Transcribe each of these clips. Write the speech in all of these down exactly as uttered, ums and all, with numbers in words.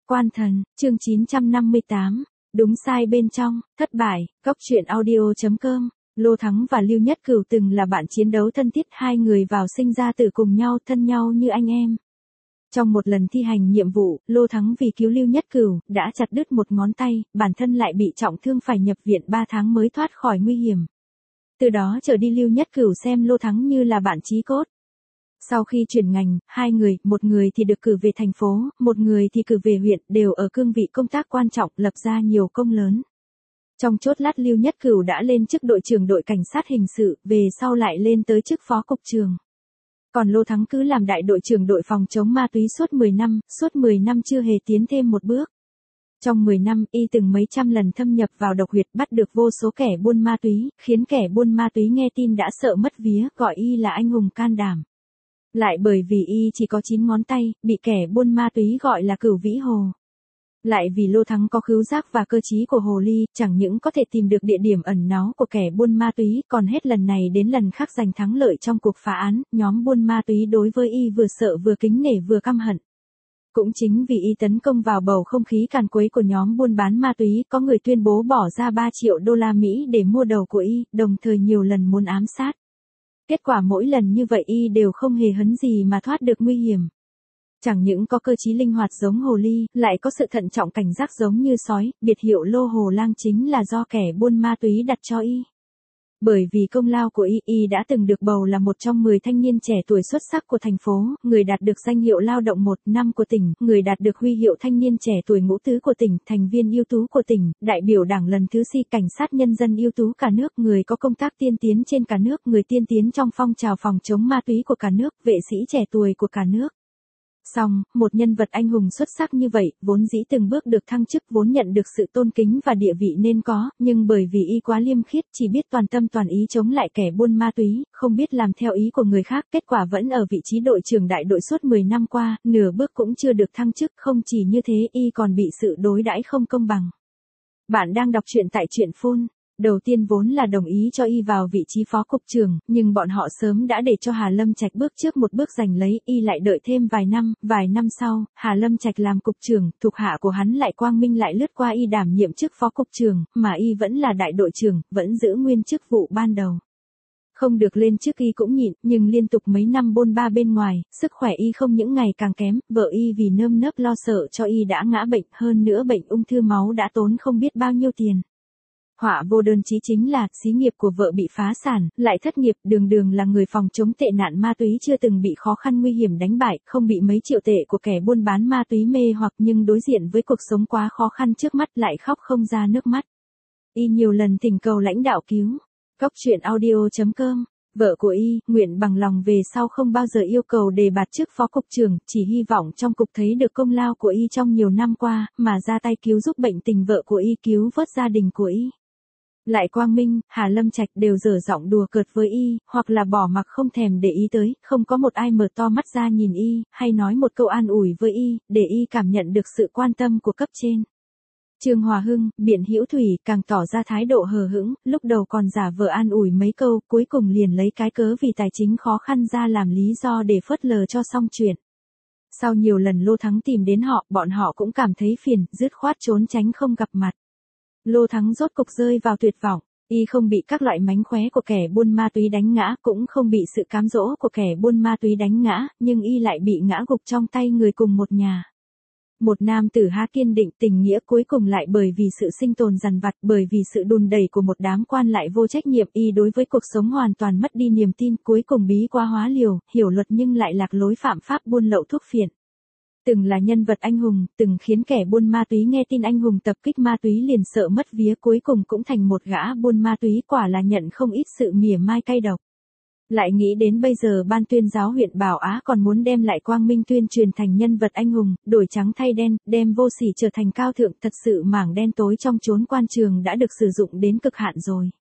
Quan thần, chương chín trăm năm mươi tám, đúng sai bên trong, thất bại, góc truyện audio.com. Lô Thắng và Lưu Nhất Cửu từng là bạn chiến đấu thân thiết, hai người vào sinh ra tử cùng nhau, thân nhau như anh em. Trong một lần thi hành nhiệm vụ, Lô Thắng vì cứu Lưu Nhất Cửu, đã chặt đứt một ngón tay, bản thân lại bị trọng thương phải nhập viện ba tháng mới thoát khỏi nguy hiểm. Từ đó trở đi Lưu Nhất Cửu xem Lô Thắng như là bạn chí cốt. Sau khi chuyển ngành, hai người, một người thì được cử về thành phố, một người thì cử về huyện, đều ở cương vị công tác quan trọng, lập ra nhiều công lớn. Trong chốt lát Lưu Nhất Cửu đã lên chức đội trưởng đội cảnh sát hình sự, về sau lại lên tới chức phó cục trưởng. Còn Lô Thắng cứ làm đại đội trưởng đội phòng chống ma túy suốt mười năm, suốt mười năm chưa hề tiến thêm một bước. Trong mười năm, y từng mấy trăm lần thâm nhập vào độc huyệt, bắt được vô số kẻ buôn ma túy, khiến kẻ buôn ma túy nghe tin đã sợ mất vía, gọi y là anh hùng can đảm. Lại bởi vì y chỉ có chín ngón tay, bị kẻ buôn ma túy gọi là Cửu Vĩ Hồ. Lại vì Lô Thắng có khứu giác và cơ trí của hồ ly, chẳng những có thể tìm được địa điểm ẩn náu của kẻ buôn ma túy, còn hết lần này đến lần khác giành thắng lợi trong cuộc phá án, nhóm buôn ma túy đối với y vừa sợ vừa kính nể vừa căm hận. Cũng chính vì y tấn công vào bầu không khí càn quấy của nhóm buôn bán ma túy, có người tuyên bố bỏ ra ba triệu đô la Mỹ để mua đầu của y, đồng thời nhiều lần muốn ám sát. Kết quả mỗi lần như vậy y đều không hề hấn gì mà thoát được nguy hiểm. Chẳng những có cơ trí linh hoạt giống hồ ly, lại có sự thận trọng cảnh giác giống như sói, biệt hiệu Lô Hồ Lang chính là do kẻ buôn ma túy đặt cho y. Bởi vì công lao của y, y đã từng được bầu là một trong mười thanh niên trẻ tuổi xuất sắc của thành phố, người đạt được danh hiệu lao động một năm của tỉnh, người đạt được huy hiệu thanh niên trẻ tuổi ngũ tứ của tỉnh, thành viên ưu tú của tỉnh, đại biểu đảng lần thứ si cảnh sát nhân dân ưu tú cả nước, người có công tác tiên tiến trên cả nước, người tiên tiến trong phong trào phòng chống ma túy của cả nước, vệ sĩ trẻ tuổi của cả nước. Song, một nhân vật anh hùng xuất sắc như vậy, vốn dĩ từng bước được thăng chức, vốn nhận được sự tôn kính và địa vị nên có, nhưng bởi vì y quá liêm khiết, chỉ biết toàn tâm toàn ý chống lại kẻ buôn ma túy, không biết làm theo ý của người khác, kết quả vẫn ở vị trí đội trưởng đại đội suốt mười năm qua, nửa bước cũng chưa được thăng chức, không chỉ như thế, y còn bị sự đối đãi không công bằng. Bạn đang đọc truyện tại truyện phun. Đầu tiên vốn là đồng ý cho y vào vị trí phó cục trưởng, nhưng bọn họ sớm đã để cho Hà Lâm Trạch bước trước một bước giành lấy, y lại đợi thêm vài năm, vài năm sau, Hà Lâm Trạch làm cục trưởng, thuộc hạ của hắn lại quang minh lại lướt qua y đảm nhiệm chức phó cục trưởng, mà y vẫn là đại đội trưởng, vẫn giữ nguyên chức vụ ban đầu. Không được lên chức y cũng nhịn, nhưng liên tục mấy năm bôn ba bên ngoài, sức khỏe y không những ngày càng kém, vợ y vì nơm nớp lo sợ cho y đã ngã bệnh, hơn nữa bệnh ung thư máu đã tốn không biết bao nhiêu tiền. Họa vô đơn chí chính là, xí nghiệp của vợ bị phá sản, lại thất nghiệp, đường đường là người phòng chống tệ nạn ma túy chưa từng bị khó khăn nguy hiểm đánh bại, không bị mấy triệu tệ của kẻ buôn bán ma túy mê hoặc, nhưng đối diện với cuộc sống quá khó khăn trước mắt lại khóc không ra nước mắt. Y nhiều lần thỉnh cầu lãnh đạo cứu. Góc truyện audio.com. Vợ của y, nguyện bằng lòng về sau không bao giờ yêu cầu đề bạt chức phó cục trưởng, chỉ hy vọng trong cục thấy được công lao của y trong nhiều năm qua, mà ra tay cứu giúp bệnh tình vợ của y, cứu vớt gia đình của y. Lại Quang Minh, Hà Lâm Trạch đều dở giọng đùa cợt với y, hoặc là bỏ mặc không thèm để ý tới, không có một ai mở to mắt ra nhìn y, hay nói một câu an ủi với y, để y cảm nhận được sự quan tâm của cấp trên. Trương Hòa Hưng, Biện Hữu Thủy, càng tỏ ra thái độ hờ hững, lúc đầu còn giả vờ an ủi mấy câu, cuối cùng liền lấy cái cớ vì tài chính khó khăn ra làm lý do để phớt lờ cho xong chuyện. Sau nhiều lần Lô Thắng tìm đến họ, bọn họ cũng cảm thấy phiền, dứt khoát trốn tránh không gặp mặt. Lô Thắng rốt cục rơi vào tuyệt vọng, y không bị các loại mánh khóe của kẻ buôn ma túy đánh ngã, cũng không bị sự cám dỗ của kẻ buôn ma túy đánh ngã, nhưng y lại bị ngã gục trong tay người cùng một nhà. Một nam tử há kiên định tình nghĩa cuối cùng lại bởi vì sự sinh tồn dằn vặt, bởi vì sự đùn đẩy của một đám quan lại vô trách nhiệm, y đối với cuộc sống hoàn toàn mất đi niềm tin, cuối cùng bí quá hóa liều, hiểu luật nhưng lại lạc lối phạm pháp buôn lậu thuốc phiện. Từng là nhân vật anh hùng, từng khiến kẻ buôn ma túy nghe tin anh hùng tập kích ma túy liền sợ mất vía, cuối cùng cũng thành một gã buôn ma túy, quả là nhận không ít sự mỉa mai cay độc. Lại nghĩ đến bây giờ ban tuyên giáo huyện Bảo Á còn muốn đem lại Quang Minh tuyên truyền thành nhân vật anh hùng, đổi trắng thay đen, đem vô sỉ trở thành cao thượng, thật sự mảng đen tối trong chốn quan trường đã được sử dụng đến cực hạn rồi.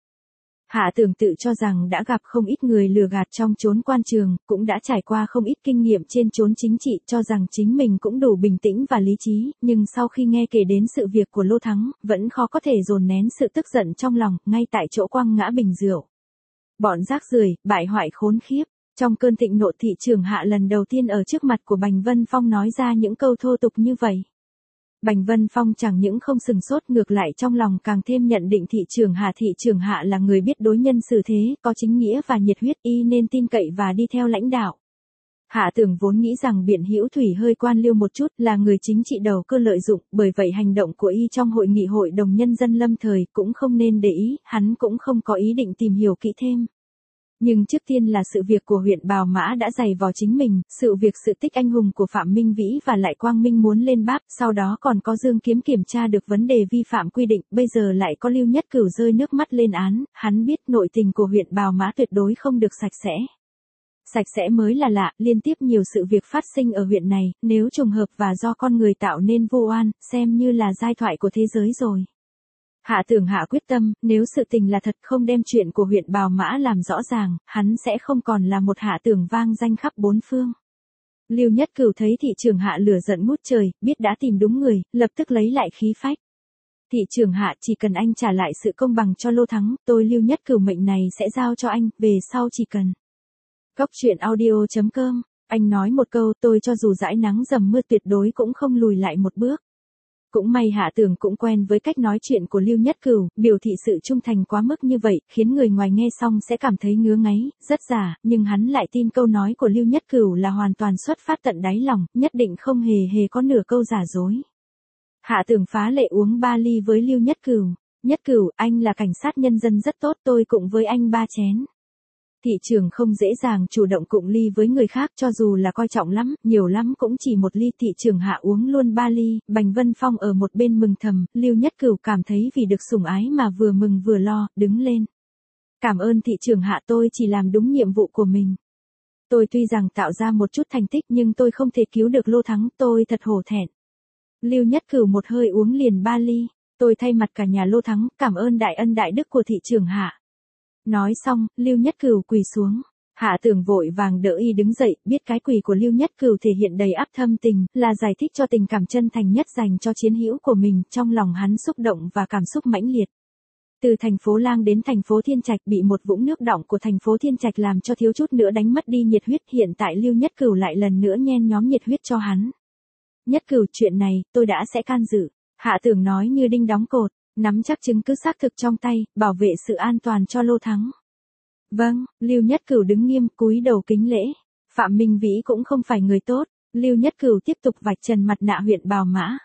Hạ Tưởng tự cho rằng đã gặp không ít người lừa gạt trong chốn quan trường, cũng đã trải qua không ít kinh nghiệm trên chốn chính trị, cho rằng chính mình cũng đủ bình tĩnh và lý trí, nhưng sau khi nghe kể đến sự việc của Lô Thắng, vẫn khó có thể dồn nén sự tức giận trong lòng, ngay tại chỗ quăng ngã bình rượu. Bọn rác rưởi, bại hoại khốn khiếp. Trong cơn thịnh nộ, thị trưởng Hạ lần đầu tiên ở trước mặt của Bành Vân Phong nói ra những câu thô tục như vậy. Bành Vân Phong chẳng những không sừng sốt ngược lại trong lòng càng thêm nhận định thị trưởng Hạ thị trưởng Hạ là người biết đối nhân xử thế, có chính nghĩa và nhiệt huyết y nên tin cậy và đi theo lãnh đạo. Hạ Tưởng vốn nghĩ rằng Biện Hữu Thủy hơi quan liêu một chút, là người chính trị đầu cơ lợi dụng, bởi vậy hành động của y trong hội nghị hội đồng nhân dân lâm thời cũng không nên để ý, hắn cũng không có ý định tìm hiểu kỹ thêm. Nhưng trước tiên là sự việc của huyện Bào Mã đã dày vò chính mình, sự việc sự tích anh hùng của Phạm Minh Vĩ và lại Quang Minh muốn lên báp, sau đó còn có Dương Kiếm kiểm tra được vấn đề vi phạm quy định, bây giờ lại có Lưu Nhất Cửu rơi nước mắt lên án, hắn biết nội tình của huyện Bào Mã tuyệt đối không được sạch sẽ. Sạch sẽ mới là lạ, liên tiếp nhiều sự việc phát sinh ở huyện này, nếu trùng hợp và do con người tạo nên vô oan, xem như là giai thoại của thế giới rồi. Hạ Tưởng hạ quyết tâm, nếu sự tình là thật không đem chuyện của huyện Bào Mã làm rõ ràng, hắn sẽ không còn là một Hạ Tưởng vang danh khắp bốn phương. Lưu Nhất Cửu thấy thị trưởng Hạ lửa giận ngút trời, biết đã tìm đúng người, lập tức lấy lại khí phách. Thị trưởng Hạ, chỉ cần anh trả lại sự công bằng cho Lô Thắng, tôi Lưu Nhất Cửu mệnh này sẽ giao cho anh, về sau chỉ cần. Góc truyện audio chấm com, anh nói một câu, tôi cho dù dãi nắng dầm mưa tuyệt đối cũng không lùi lại một bước. Cũng may Hạ Tưởng cũng quen với cách nói chuyện của Lưu Nhất Cửu, biểu thị sự trung thành quá mức như vậy, khiến người ngoài nghe xong sẽ cảm thấy ngứa ngáy, rất giả, nhưng hắn lại tin câu nói của Lưu Nhất Cửu là hoàn toàn xuất phát tận đáy lòng, nhất định không hề hề có nửa câu giả dối. Hạ Tưởng phá lệ uống ba ly với Lưu Nhất Cửu. Nhất Cửu, anh là cảnh sát nhân dân rất tốt, tôi cùng với anh ba chén. Thị trường không dễ dàng chủ động cụng ly với người khác, cho dù là coi trọng lắm, nhiều lắm cũng chỉ một ly. Thị trường Hạ uống luôn ba ly, Bành Vân Phong ở một bên mừng thầm, Lưu Nhất Cửu cảm thấy vì được sủng ái mà vừa mừng vừa lo, đứng lên. Cảm ơn thị trường Hạ, tôi chỉ làm đúng nhiệm vụ của mình. Tôi tuy rằng tạo ra một chút thành tích nhưng tôi không thể cứu được Lô Thắng, tôi thật hổ thẹn. Lưu Nhất Cửu một hơi uống liền ba ly, tôi thay mặt cả nhà Lô Thắng, cảm ơn đại ân đại đức của thị trường Hạ. Nói xong, Lưu Nhất Cửu quỳ xuống. Hạ Tưởng vội vàng đỡ y đứng dậy, biết cái quỳ của Lưu Nhất Cửu thể hiện đầy áp thâm tình, là giải thích cho tình cảm chân thành nhất dành cho chiến hữu của mình, trong lòng hắn xúc động và cảm xúc mãnh liệt. Từ thành phố Lang đến thành phố Thiên Trạch, bị một vũng nước đọng của thành phố Thiên Trạch làm cho thiếu chút nữa đánh mất đi nhiệt huyết, hiện tại Lưu Nhất Cửu lại lần nữa nhen nhóm nhiệt huyết cho hắn. Nhất Cửu, chuyện này, tôi đã sẽ can dự. Hạ Tưởng nói như đinh đóng cột. Nắm chắc chứng cứ xác thực trong tay, bảo vệ sự an toàn cho Lô Thắng. Vâng, Lưu Nhất Cửu đứng nghiêm, cúi đầu kính lễ. Phạm Minh Vĩ cũng không phải người tốt, Lưu Nhất Cửu tiếp tục vạch trần mặt nạ huyện Bào Mã.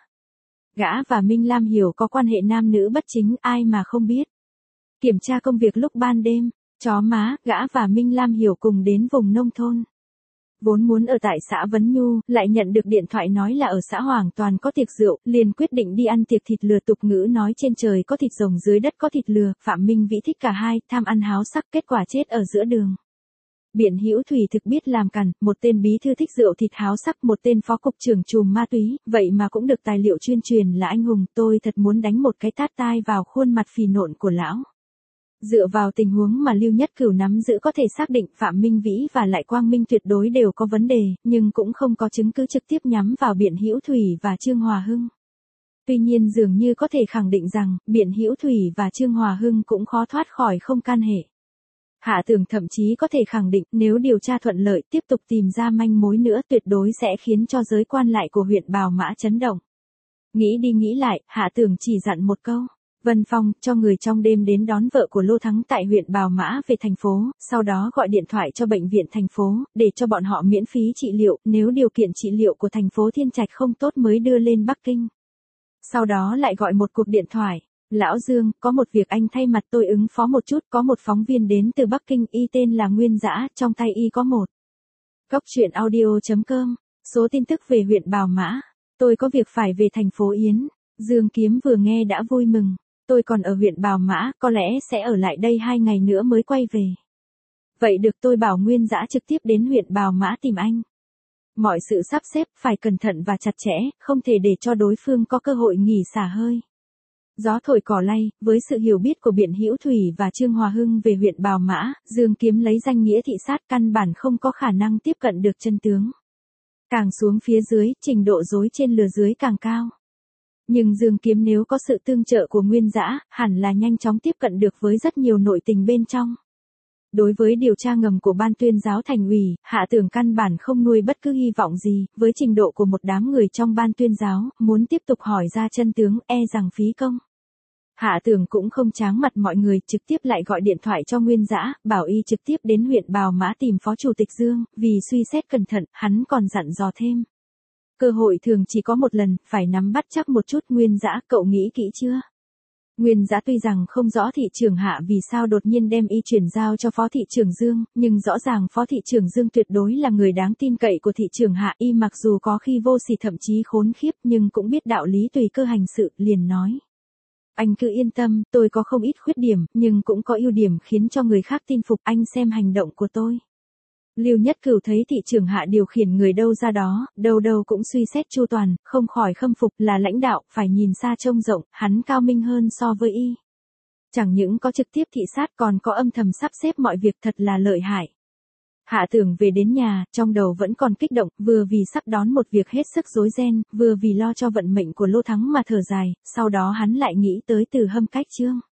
Gã và Minh Lam Hiểu có quan hệ nam nữ bất chính, ai mà không biết. Kiểm tra công việc lúc ban đêm, chó má, gã và Minh Lam Hiểu cùng đến vùng nông thôn. Vốn muốn ở tại xã Vấn Nhu, lại nhận được điện thoại nói là ở xã Hoàng Toàn có tiệc rượu, liền quyết định đi ăn tiệc thịt lừa. Tục ngữ nói trên trời có thịt rồng dưới đất có thịt lừa, Phạm Minh Vĩ thích cả hai, tham ăn háo sắc, kết quả chết ở giữa đường. Biện Hữu Thủy thực biết làm cằn, một tên bí thư thích rượu thịt háo sắc, một tên phó cục trưởng trùm ma túy, vậy mà cũng được tài liệu chuyên truyền là anh hùng, tôi thật muốn đánh một cái tát tai vào khuôn mặt phì nộn của lão. Dựa vào tình huống mà Lưu Nhất Cửu nắm giữ có thể xác định Phạm Minh Vĩ và lại Quang Minh tuyệt đối đều có vấn đề, nhưng cũng không có chứng cứ trực tiếp nhắm vào Biện Hữu Thủy và Trương Hòa Hưng. Tuy nhiên dường như có thể khẳng định rằng, Biện Hữu Thủy và Trương Hòa Hưng cũng khó thoát khỏi không can hệ. Hạ Tưởng thậm chí có thể khẳng định nếu điều tra thuận lợi tiếp tục tìm ra manh mối nữa tuyệt đối sẽ khiến cho giới quan lại của huyện Bào Mã chấn động. Nghĩ đi nghĩ lại, Hạ Tưởng chỉ dặn một câu. Vân Phong, cho người trong đêm đến đón vợ của Lô Thắng tại huyện Bào Mã về thành phố, sau đó gọi điện thoại cho bệnh viện thành phố, để cho bọn họ miễn phí trị liệu, nếu điều kiện trị liệu của thành phố Thiên Trạch không tốt mới đưa lên Bắc Kinh. Sau đó lại gọi một cuộc điện thoại. Lão Dương, có một việc anh thay mặt tôi ứng phó một chút, có một phóng viên đến từ Bắc Kinh, y tên là Nguyên Dã, trong tay y có một. Góc truyện audio chấm com, số tin tức về huyện Bào Mã. Tôi có việc phải về thành phố Yến. Dương Kiếm vừa nghe đã vui mừng. Tôi còn ở huyện Bào Mã, có lẽ sẽ ở lại đây hai ngày nữa mới quay về. Vậy được, tôi bảo Nguyên Dã trực tiếp đến huyện Bào Mã tìm anh. Mọi sự sắp xếp phải cẩn thận và chặt chẽ, không thể để cho đối phương có cơ hội nghỉ xả hơi. Gió thổi cỏ lay, với sự hiểu biết của Biện Hữu Thủy và Trương Hòa Hưng về huyện Bào Mã, Dương Kiếm lấy danh nghĩa thị sát căn bản không có khả năng tiếp cận được chân tướng. Càng xuống phía dưới, trình độ rối trên lừa dưới càng cao. Nhưng Dương Kiếm nếu có sự tương trợ của Nguyên Dã, hẳn là nhanh chóng tiếp cận được với rất nhiều nội tình bên trong. Đối với điều tra ngầm của ban tuyên giáo thành ủy, Hạ Tưởng căn bản không nuôi bất cứ hy vọng gì, với trình độ của một đám người trong ban tuyên giáo, muốn tiếp tục hỏi ra chân tướng e rằng phí công. Hạ Tưởng cũng không tráng mặt mọi người, trực tiếp lại gọi điện thoại cho Nguyên Dã, bảo y trực tiếp đến huyện Bào Mã tìm Phó Chủ tịch Dương, vì suy xét cẩn thận, hắn còn dặn dò thêm. Cơ hội thường chỉ có một lần, phải nắm bắt chắc một chút. Nguyên Dã, cậu nghĩ kỹ chưa? Nguyên Dã tuy rằng không rõ thị trưởng Hạ vì sao đột nhiên đem y chuyển giao cho Phó thị trưởng Dương, nhưng rõ ràng Phó thị trưởng Dương tuyệt đối là người đáng tin cậy của thị trưởng Hạ. Y mặc dù có khi vô sỉ thậm chí khốn khiếp nhưng cũng biết đạo lý tùy cơ hành sự, liền nói. Anh cứ yên tâm, tôi có không ít khuyết điểm, nhưng cũng có ưu điểm khiến cho người khác tin phục. Anh xem hành động của tôi. Lưu Nhất Cửu thấy thị trưởng Hạ điều khiển người đâu ra đó, đâu đâu cũng suy xét chu toàn, không khỏi khâm phục. Là lãnh đạo, phải nhìn xa trông rộng, hắn cao minh hơn so với y. Chẳng những có trực tiếp thị sát còn có âm thầm sắp xếp mọi việc, thật là lợi hại. Hạ Tưởng về đến nhà, trong đầu vẫn còn kích động, vừa vì sắp đón một việc hết sức rối ren, vừa vì lo cho vận mệnh của Lô Thắng mà thở dài, sau đó hắn lại nghĩ tới Từ Hâm cách Trương.